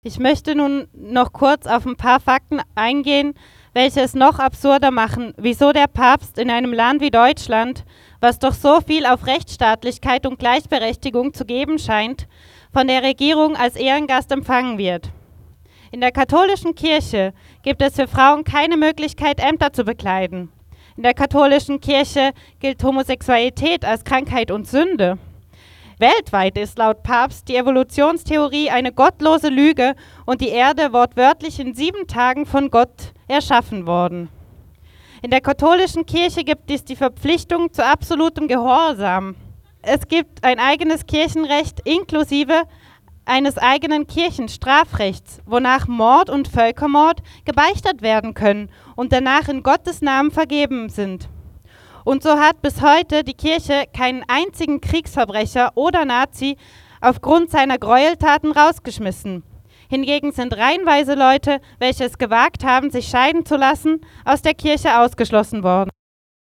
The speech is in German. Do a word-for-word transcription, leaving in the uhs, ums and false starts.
Ich möchte nun noch kurz auf ein paar Fakten eingehen, welche es noch absurder machen, wieso der Papst in einem Land wie Deutschland, was doch so viel auf Rechtsstaatlichkeit und Gleichberechtigung zu geben scheint, von der Regierung als Ehrengast empfangen wird. In der katholischen Kirche gibt es für Frauen keine Möglichkeit, Ämter zu bekleiden. In der katholischen Kirche gilt Homosexualität als Krankheit und Sünde. Weltweit ist laut Papst die Evolutionstheorie eine gottlose Lüge und die Erde wortwörtlich in sieben Tagen von Gott erschaffen worden. In der katholischen Kirche gibt es die Verpflichtung zu absolutem Gehorsam. Es gibt ein eigenes Kirchenrecht inklusive eines eigenen Kirchenstrafrechts, wonach Mord und Völkermord gebeichtet werden können und danach in Gottes Namen vergeben sind. Und so hat bis heute die Kirche keinen einzigen Kriegsverbrecher oder Nazi aufgrund seiner Gräueltaten rausgeschmissen. Hingegen sind reihenweise Leute, welche es gewagt haben, sich scheiden zu lassen, aus der Kirche ausgeschlossen worden.